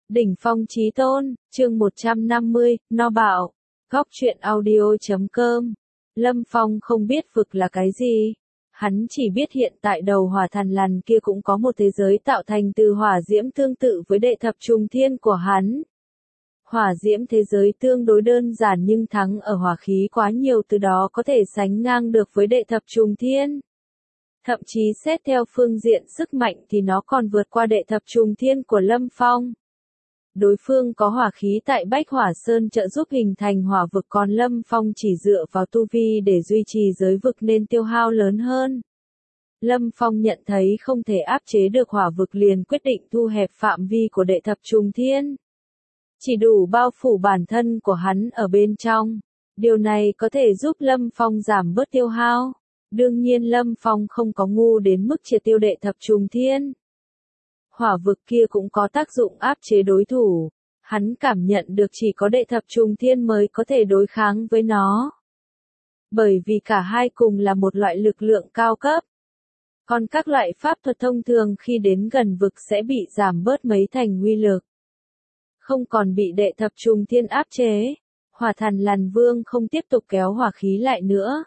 Đỉnh phong chí tôn, chương 150, no bạo. Góc truyện audio.com. Lâm Phong không biết vực là cái gì. Hắn chỉ biết hiện tại đầu hỏa thần lằn kia cũng có một thế giới tạo thành từ hỏa diễm tương tự với đệ thập trùng thiên của hắn. Hỏa diễm thế giới tương đối đơn giản nhưng thắng ở hỏa khí quá nhiều, từ đó có thể sánh ngang được với đệ thập trùng thiên. Thậm chí xét theo phương diện sức mạnh thì nó còn vượt qua đệ thập trùng thiên của Lâm Phong. Đối phương có hỏa khí tại Bách Hỏa Sơn trợ giúp hình thành hỏa vực, còn Lâm Phong chỉ dựa vào tu vi để duy trì giới vực nên tiêu hao lớn hơn. Lâm Phong nhận thấy không thể áp chế được hỏa vực liền quyết định thu hẹp phạm vi của đệ thập trùng thiên. Chỉ đủ bao phủ bản thân của hắn ở bên trong. Điều này có thể giúp Lâm Phong giảm bớt tiêu hao. Đương nhiên Lâm Phong không có ngu đến mức triệt tiêu đệ thập trùng thiên. Hỏa vực kia cũng có tác dụng áp chế đối thủ. Hắn cảm nhận được chỉ có đệ thập trùng thiên mới có thể đối kháng với nó. Bởi vì cả hai cùng là một loại lực lượng cao cấp. Còn các loại pháp thuật thông thường khi đến gần vực sẽ bị giảm bớt mấy thành uy lực. Không còn bị đệ thập trùng thiên áp chế. Hỏa thần lằn vương không tiếp tục kéo hỏa khí lại nữa.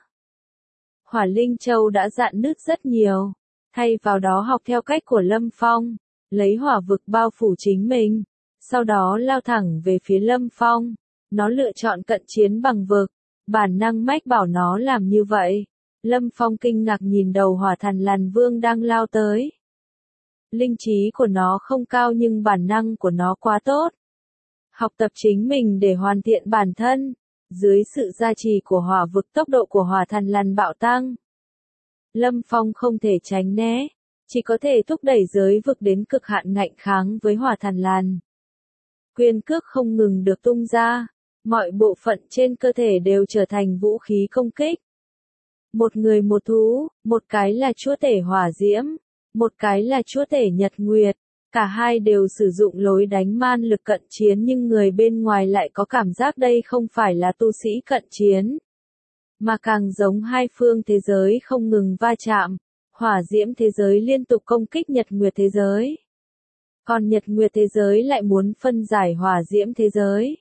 Hỏa linh châu đã rạn nứt rất nhiều. Thay vào đó học theo cách của Lâm Phong. Lấy hỏa vực bao phủ chính mình, sau đó lao thẳng về phía Lâm Phong. Nó lựa chọn cận chiến bằng vực, bản năng mách bảo nó làm như vậy. Lâm Phong kinh ngạc nhìn đầu hỏa thần lằn vương đang lao tới. Linh trí của nó không cao nhưng bản năng của nó quá tốt. Học tập chính mình để hoàn thiện bản thân. Dưới sự gia trì của hỏa vực, tốc độ của hỏa thần lằn bạo tăng. Lâm Phong không thể tránh né. Chỉ có thể thúc đẩy giới vực đến cực hạn ngạnh kháng với hỏa thần lằn. Quyền cước không ngừng được tung ra, mọi bộ phận trên cơ thể đều trở thành vũ khí công kích. Một người một thú, một cái là chúa tể hỏa diễm, một cái là chúa tể nhật nguyệt, cả hai đều sử dụng lối đánh man lực cận chiến nhưng người bên ngoài lại có cảm giác đây không phải là tu sĩ cận chiến, mà càng giống hai phương thế giới không ngừng va chạm. Hỏa diễm thế giới liên tục công kích nhật nguyệt thế giới. Còn nhật nguyệt thế giới lại muốn phân giải hỏa diễm thế giới.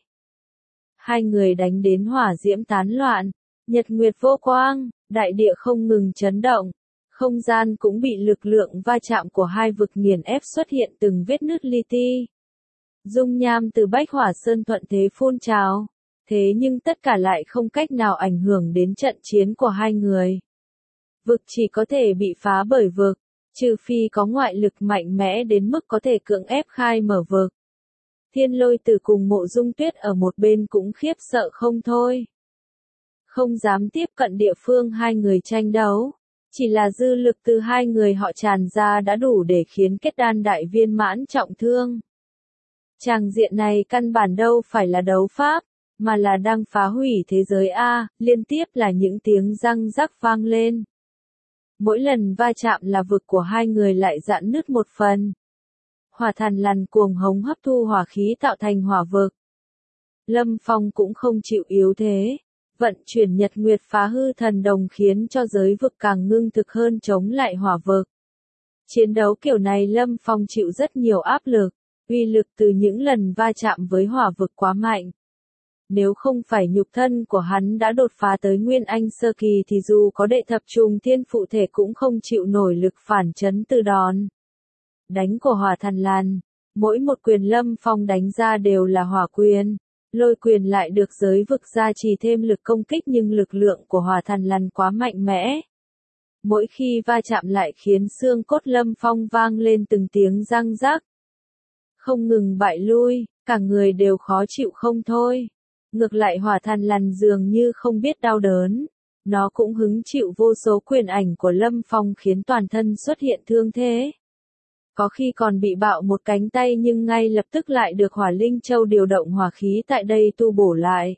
Hai người đánh đến hỏa diễm tán loạn. Nhật nguyệt vô quang, đại địa không ngừng chấn động. Không gian cũng bị lực lượng va chạm của hai vực nghiền ép, xuất hiện từng vết nứt li ti. Dung nham từ Bách Hỏa Sơn thuận thế phun trào. Thế nhưng tất cả lại không cách nào ảnh hưởng đến trận chiến của hai người. Vực chỉ có thể bị phá bởi vực, trừ phi có ngoại lực mạnh mẽ đến mức có thể cưỡng ép khai mở vực. Thiên Lôi Tử cùng Mộ Dung Tuyết ở một bên cũng khiếp sợ không thôi. Không dám tiếp cận địa phương hai người tranh đấu. Chỉ là dư lực từ hai người họ tràn ra đã đủ để khiến kết đan đại viên mãn trọng thương. Tràng diện này căn bản đâu phải là đấu pháp, mà là đang phá hủy thế giới A, liên tiếp là những tiếng răng rắc vang lên. Mỗi lần va chạm là vực của hai người lại rạn nứt một phần. Hỏa thần lằn cuồng hống hấp thu hỏa khí tạo thành hỏa vực. Lâm Phong cũng không chịu yếu thế. Vận chuyển nhật nguyệt phá hư thần đồng khiến cho giới vực càng ngưng thực hơn chống lại hỏa vực. Chiến đấu kiểu này Lâm Phong chịu rất nhiều áp lực. Uy lực từ những lần va chạm với hỏa vực quá mạnh. Nếu không phải nhục thân của hắn đã đột phá tới Nguyên Anh sơ kỳ thì dù có đệ thập trùng thiên phụ thể cũng không chịu nổi lực phản chấn từ đòn đánh của hỏa thần lằn. Mỗi một quyền Lâm Phong đánh ra đều là hỏa quyền, lôi quyền lại được giới vực gia trì thêm lực công kích nhưng lực lượng của hỏa thần lằn quá mạnh mẽ. Mỗi khi va chạm lại khiến xương cốt Lâm Phong vang lên từng tiếng răng rắc. Không ngừng bại lui, cả người đều khó chịu không thôi. Ngược lại hỏa thần lằn dường như không biết đau đớn. Nó cũng hứng chịu vô số quyền ảnh của Lâm Phong khiến toàn thân xuất hiện thương thế. Có khi còn bị bạo một cánh tay nhưng ngay lập tức lại được hỏa linh châu điều động hỏa khí tại đây tu bổ lại.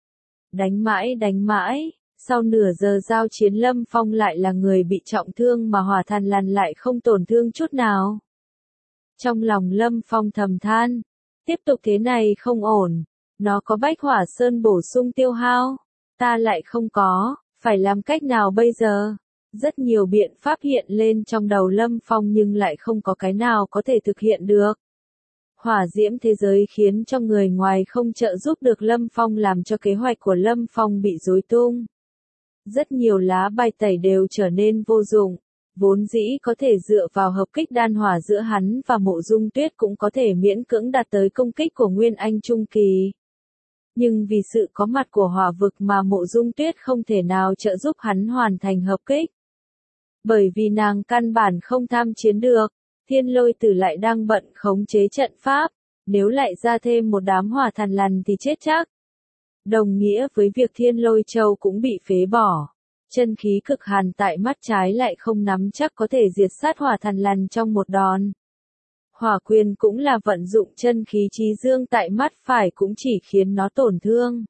Đánh mãi, sau nửa giờ giao chiến Lâm Phong lại là người bị trọng thương mà hỏa thần lằn lại không tổn thương chút nào. Trong lòng Lâm Phong thầm than, tiếp tục thế này không ổn. Nó có Bách Hỏa Sơn bổ sung tiêu hao, ta lại không có, phải làm cách nào bây giờ? Rất nhiều biện pháp hiện lên trong đầu Lâm Phong nhưng lại không có cái nào có thể thực hiện được. Hỏa diễm thế giới khiến cho người ngoài không trợ giúp được Lâm Phong, làm cho kế hoạch của Lâm Phong bị rối tung. Rất nhiều lá bài tẩy đều trở nên vô dụng, vốn dĩ có thể dựa vào hợp kích đan hỏa giữa hắn và Mộ Dung Tuyết cũng có thể miễn cưỡng đạt tới công kích của Nguyên Anh Trung Kỳ. Nhưng vì sự có mặt của hỏa vực mà Mộ Dung Tuyết không thể nào trợ giúp hắn hoàn thành hợp kích. Bởi vì nàng căn bản không tham chiến được, Thiên Lôi Tử lại đang bận khống chế trận pháp, nếu lại ra thêm một đám hỏa thần lằn thì chết chắc. Đồng nghĩa với việc Thiên Lôi Châu cũng bị phế bỏ. Chân khí cực hàn tại mắt trái lại không nắm chắc có thể diệt sát hỏa thần lằn trong một đòn. Hỏa quyền cũng là vận dụng chân khí chí dương tại mắt phải cũng chỉ khiến nó tổn thương.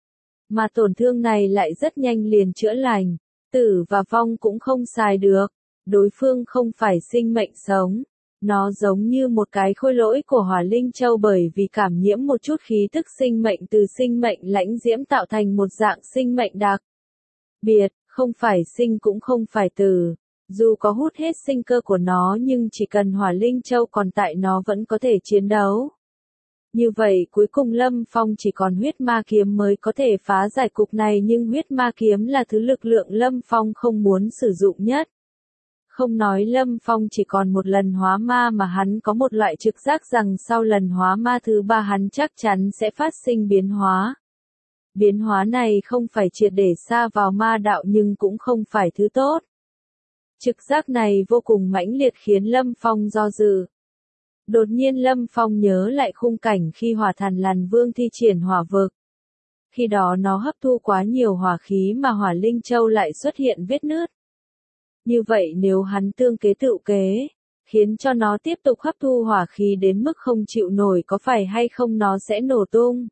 Mà tổn thương này lại rất nhanh liền chữa lành. Tử và vong cũng không xài được. Đối phương không phải sinh mệnh sống. Nó giống như một cái khôi lỗi của Hỏa Linh Châu, bởi vì cảm nhiễm một chút khí tức sinh mệnh từ sinh mệnh lãnh diễm tạo thành một dạng sinh mệnh đặc biệt, không phải sinh cũng không phải tử. Dù có hút hết sinh cơ của nó nhưng chỉ cần Hỏa Linh Châu còn tại nó vẫn có thể chiến đấu. Như vậy cuối cùng Lâm Phong chỉ còn huyết ma kiếm mới có thể phá giải cục này, nhưng huyết ma kiếm là thứ lực lượng Lâm Phong không muốn sử dụng nhất. Không nói Lâm Phong chỉ còn một lần hóa ma mà hắn có một loại trực giác rằng sau lần hóa ma thứ 3 hắn chắc chắn sẽ phát sinh biến hóa. Biến hóa này không phải triệt để sa vào ma đạo nhưng cũng không phải thứ tốt. Trực giác này vô cùng mãnh liệt khiến Lâm Phong do dự. Đột nhiên Lâm Phong nhớ lại khung cảnh khi Hỏa Thần Lằn Vương thi triển hỏa vực. Khi đó nó hấp thu quá nhiều hỏa khí mà Hỏa Linh Châu lại xuất hiện vết nứt. Như vậy nếu hắn tương kế tự kế, khiến cho nó tiếp tục hấp thu hỏa khí đến mức không chịu nổi, có phải hay không nó sẽ nổ tung?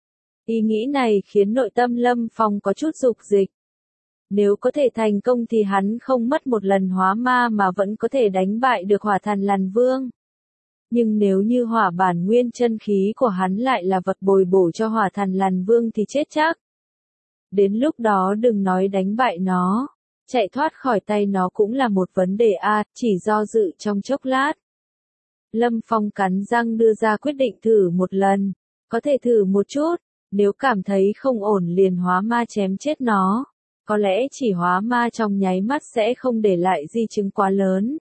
Ý nghĩ này khiến nội tâm Lâm Phong có chút dục dịch. Nếu có thể thành công thì hắn không mất một lần hóa ma mà vẫn có thể đánh bại được Hỏa Thần Lằn Vương. Nhưng nếu như hỏa bản nguyên chân khí của hắn lại là vật bồi bổ cho Hỏa Thần Lằn Vương thì chết chắc. Đến lúc đó đừng nói đánh bại nó, chạy thoát khỏi tay nó cũng là một vấn đề chỉ do dự trong chốc lát. Lâm Phong cắn răng đưa ra quyết định thử một lần, có thể thử một chút, nếu cảm thấy không ổn liền hóa ma chém chết nó. Có lẽ chỉ hóa ma trong nháy mắt sẽ không để lại di chứng quá lớn.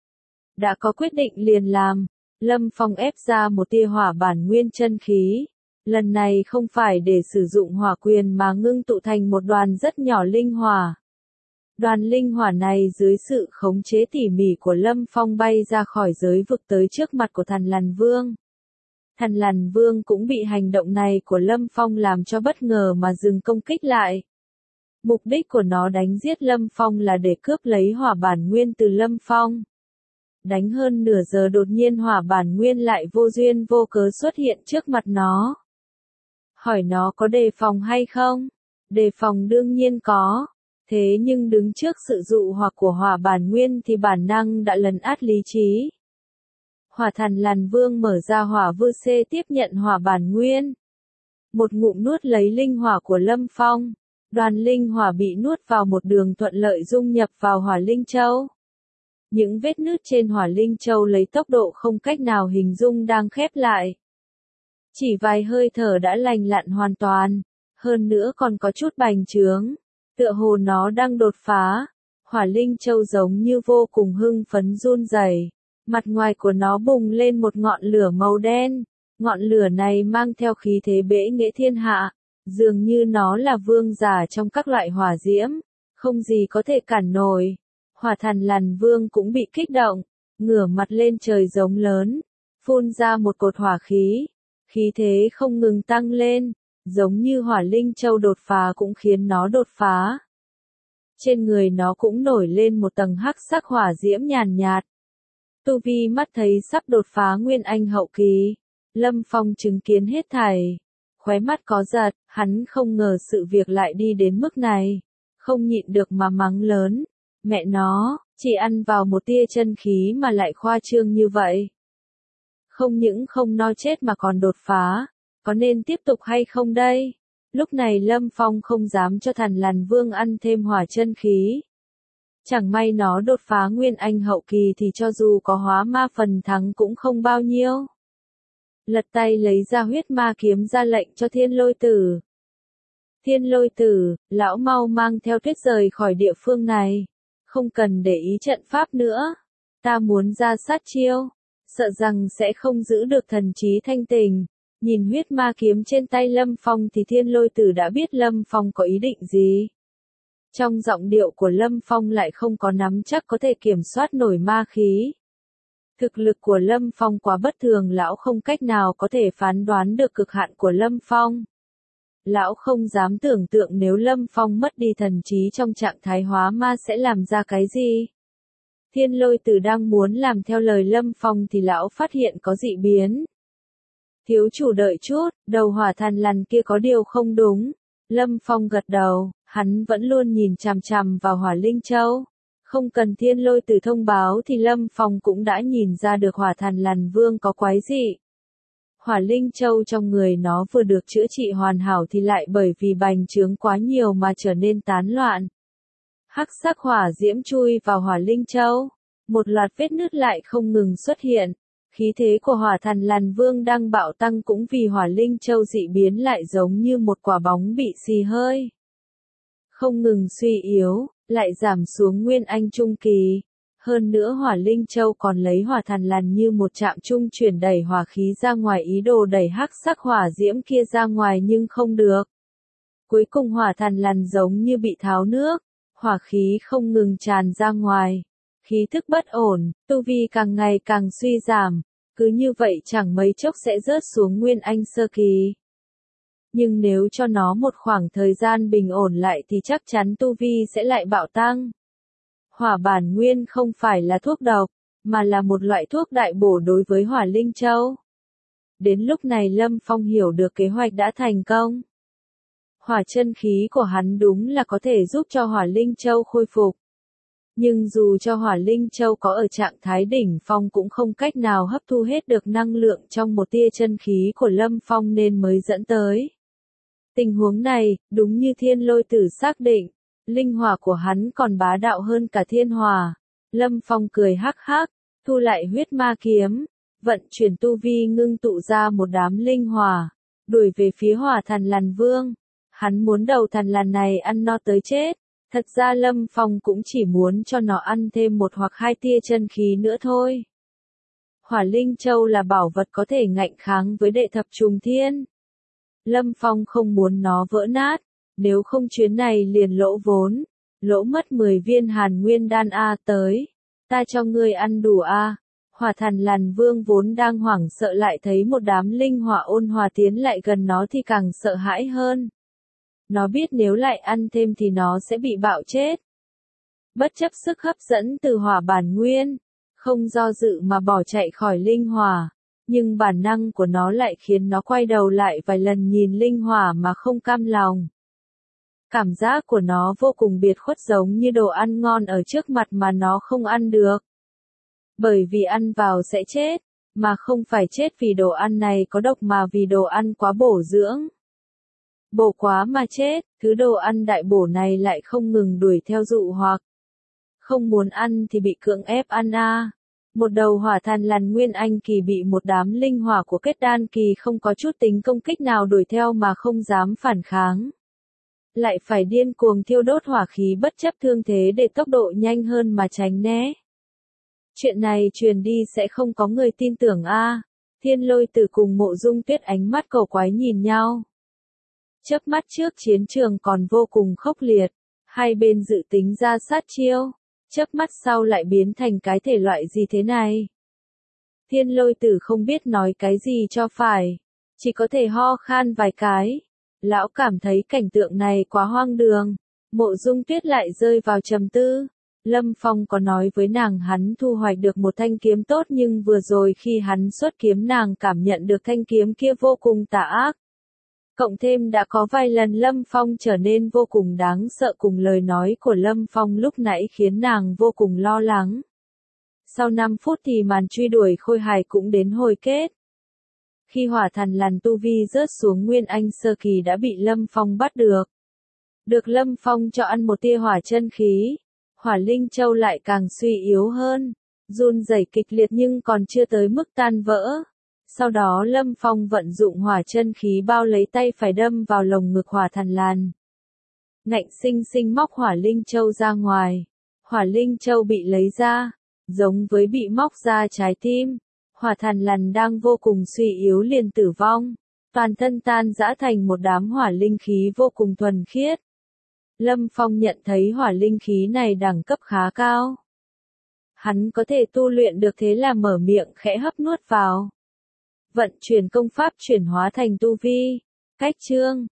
Đã có quyết định liền làm, Lâm Phong ép ra một tia hỏa bản nguyên chân khí. Lần này không phải để sử dụng hỏa quyền mà ngưng tụ thành một đoàn rất nhỏ linh hỏa. Đoàn linh hỏa này dưới sự khống chế tỉ mỉ của Lâm Phong bay ra khỏi giới vực tới trước mặt của Thần Lằn Vương. Thần Lằn Vương cũng bị hành động này của Lâm Phong làm cho bất ngờ mà dừng công kích lại. Mục đích của nó đánh giết Lâm Phong là để cướp lấy hỏa bản nguyên từ Lâm Phong. Đánh hơn nửa giờ đột nhiên hỏa bản nguyên lại vô duyên vô cớ xuất hiện trước mặt nó. Hỏi nó có đề phòng hay không? Đề phòng đương nhiên có. Thế nhưng đứng trước sự dụ hoặc của hỏa bản nguyên thì bản năng đã lấn át lý trí. Hỏa Thần Lằn Vương mở ra hỏa vư xê tiếp nhận hỏa bản nguyên. Một ngụm nuốt lấy linh hỏa của Lâm Phong. Đoàn linh hỏa bị nuốt vào một đường thuận lợi dung nhập vào Hỏa Linh Châu. Những vết nứt trên Hỏa Linh Châu lấy tốc độ không cách nào hình dung đang khép lại. Chỉ vài hơi thở đã lành lặn hoàn toàn, hơn nữa còn có chút bành trướng, tựa hồ nó đang đột phá. Hỏa Linh Châu giống như vô cùng hưng phấn run rẩy, mặt ngoài của nó bùng lên một ngọn lửa màu đen, ngọn lửa này mang theo khí thế bệ nghệ thiên hạ. Dường như nó là vương giả trong các loại hỏa diễm, không gì có thể cản nổi. Hỏa Thần Lằn Vương cũng bị kích động, ngửa mặt lên trời giống lớn, phun ra một cột hỏa khí, khí thế không ngừng tăng lên, giống như Hỏa Linh Châu đột phá cũng khiến nó đột phá. Trên người nó cũng nổi lên một tầng hắc sắc hỏa diễm nhàn nhạt. Tu vi mắt thấy sắp đột phá Nguyên Anh hậu kỳ, Lâm Phong chứng kiến hết thảy. Khóe mắt có giật, hắn không ngờ sự việc lại đi đến mức này. Không nhịn được mà mắng lớn. Mẹ nó, chỉ ăn vào một tia chân khí mà lại khoa trương như vậy. Không những không no chết mà còn đột phá. Có nên tiếp tục hay không đây? Lúc này Lâm Phong không dám cho Thần Lằn Vương ăn thêm hỏa chân khí. Chẳng may nó đột phá Nguyên Anh hậu kỳ thì cho dù có hóa ma phần thắng cũng không bao nhiêu. lật tay lấy ra huyết ma kiếm ra lệnh cho Thiên Lôi Tử. Thiên Lôi Tử, lão mau mang theo Tuyết rời khỏi địa phương này. Không cần để ý trận pháp nữa. Ta muốn ra sát chiêu. Sợ rằng sẽ không giữ được thần trí thanh tình. Nhìn huyết ma kiếm trên tay Lâm Phong thì Thiên Lôi Tử đã biết Lâm Phong có ý định gì. Trong giọng điệu của Lâm Phong lại không có nắm chắc có thể kiểm soát nổi ma khí. Thực lực của Lâm Phong quá bất thường, lão không cách nào có thể phán đoán được cực hạn của Lâm Phong. Lão không dám tưởng tượng nếu Lâm Phong mất đi thần trí trong trạng thái hóa ma sẽ làm ra cái gì. Thiên Lôi Tử đang muốn làm theo lời Lâm Phong thì lão phát hiện có dị biến. Thiếu chủ đợi chút, đầu hỏa thần lằn kia có điều không đúng. Lâm Phong gật đầu, hắn vẫn luôn nhìn chằm chằm vào Hỏa Linh Châu. Không cần Thiên Lôi Tử thông báo thì Lâm Phong cũng đã nhìn ra được hỏa thần lằn vương có quái dị. Hỏa Linh Châu trong người nó vừa được chữa trị hoàn hảo thì lại bởi vì bành trướng quá nhiều mà trở nên tán loạn. Hắc sắc hỏa diễm chui vào Hỏa Linh Châu. Một loạt vết nứt lại không ngừng xuất hiện. Khí thế của hỏa thần lằn vương đang bạo tăng cũng vì Hỏa Linh Châu dị biến lại giống như một quả bóng bị xì hơi. Không ngừng suy yếu, lại giảm xuống nguyên anh trung kỳ. Hơn nữa Hỏa Linh Châu còn lấy hỏa thần lằn như một trạm trung chuyển đẩy hỏa khí ra ngoài, ý đồ đẩy hắc sắc hỏa diễm kia ra ngoài nhưng không được. Cuối cùng hỏa thần lằn giống như bị tháo nước, hỏa khí không ngừng tràn ra ngoài. Khí thức bất ổn, tu vi càng ngày càng suy giảm, cứ như vậy chẳng mấy chốc sẽ rớt xuống nguyên anh sơ kỳ. Nhưng nếu cho nó một khoảng thời gian bình ổn lại thì chắc chắn tu vi sẽ lại bạo tăng. Hỏa bản nguyên không phải là thuốc độc, mà là một loại thuốc đại bổ đối với Hỏa Linh Châu. Đến lúc này Lâm Phong hiểu được kế hoạch đã thành công. Hỏa chân khí của hắn đúng là có thể giúp cho Hỏa Linh Châu khôi phục. Nhưng dù cho Hỏa Linh Châu có ở trạng thái đỉnh phong cũng không cách nào hấp thu hết được năng lượng trong một tia chân khí của Lâm Phong nên mới dẫn tới. Tình huống này, đúng như Thiên Lôi Tử xác định, linh hỏa của hắn còn bá đạo hơn cả thiên hỏa. Lâm Phong cười hắc hắc, thu lại huyết ma kiếm, vận chuyển tu vi ngưng tụ ra một đám linh hỏa, đuổi về phía hỏa thần lằn vương. Hắn muốn đầu thần lằn này ăn no tới chết. Thật ra Lâm Phong cũng chỉ muốn cho nó ăn thêm một hoặc hai tia chân khí nữa thôi. Hỏa Linh Châu là bảo vật có thể ngạnh kháng với đệ thập trùng thiên. Lâm Phong không muốn nó vỡ nát, nếu không chuyến này liền lỗ vốn, lỗ mất 10 viên Hàn Nguyên đan a tới. Ta cho ngươi ăn đủ a. Hỏa thần lằn vương vốn đang hoảng sợ lại thấy một đám linh hỏa ôn hòa tiến lại gần nó thì càng sợ hãi hơn. Nó biết nếu lại ăn thêm thì nó sẽ bị bạo chết. Bất chấp sức hấp dẫn từ hỏa bản nguyên, không do dự mà bỏ chạy khỏi linh hỏa, nhưng bản năng của nó lại khiến nó quay đầu lại vài lần nhìn linh hỏa mà không cam lòng. Cảm giác của nó vô cùng biệt khuất, giống như đồ ăn ngon ở trước mặt mà nó không ăn được. Bởi vì ăn vào sẽ chết, mà không phải chết vì đồ ăn này có độc mà vì đồ ăn quá bổ dưỡng. Bổ quá mà chết, thứ đồ ăn đại bổ này lại không ngừng đuổi theo dụ hoặc. Không muốn ăn thì bị cưỡng ép ăn a. Một đầu hỏa thần lằn nguyên anh kỳ bị một đám linh hỏa của kết đan kỳ không có chút tính công kích nào đuổi theo mà không dám phản kháng. Lại phải điên cuồng thiêu đốt hỏa khí bất chấp thương thế để tốc độ nhanh hơn mà tránh né. Chuyện này truyền đi sẽ không có người tin tưởng a. Thiên Lôi Tử cùng Mộ Dung Tuyết ánh mắt cầu quái nhìn nhau. Chớp mắt trước chiến trường còn vô cùng khốc liệt, hai bên dự tính ra sát chiêu, chớp mắt sau lại biến thành cái thể loại gì thế này. Thiên Lôi Tử không biết nói cái gì cho phải, chỉ có thể ho khan vài cái. Lão cảm thấy cảnh tượng này quá hoang đường. Mộ Dung Tuyết lại rơi vào trầm tư. Lâm Phong có nói với nàng hắn thu hoạch được một thanh kiếm tốt, nhưng vừa rồi khi hắn xuất kiếm nàng cảm nhận được thanh kiếm kia vô cùng tà ác. Cộng thêm đã có vài lần Lâm Phong trở nên vô cùng đáng sợ, cùng lời nói của Lâm Phong lúc nãy khiến nàng vô cùng lo lắng. Sau 5 phút thì màn truy đuổi khôi hài cũng đến hồi kết. Khi hỏa thần lằn tu vi rớt xuống nguyên anh sơ kỳ đã bị Lâm Phong bắt được. Được Lâm Phong cho ăn một tia hỏa chân khí, Hỏa Linh Châu lại càng suy yếu hơn, run rẩy kịch liệt nhưng còn chưa tới mức tan vỡ. Sau đó Lâm Phong vận dụng hỏa chân khí bao lấy tay phải đâm vào lồng ngực Hỏa Thần Lan. Ngạnh sinh sinh móc Hỏa Linh Châu ra ngoài. Hỏa Linh Châu bị lấy ra, giống với bị móc ra trái tim. Hỏa Thần Lan đang vô cùng suy yếu liền tử vong. Toàn thân tan rã thành một đám hỏa linh khí vô cùng thuần khiết. Lâm Phong nhận thấy hỏa linh khí này đẳng cấp khá cao. Hắn có thể tu luyện được thế là mở miệng khẽ hấp nuốt vào. Vận chuyển công pháp chuyển hóa thành tu vi. Cách chương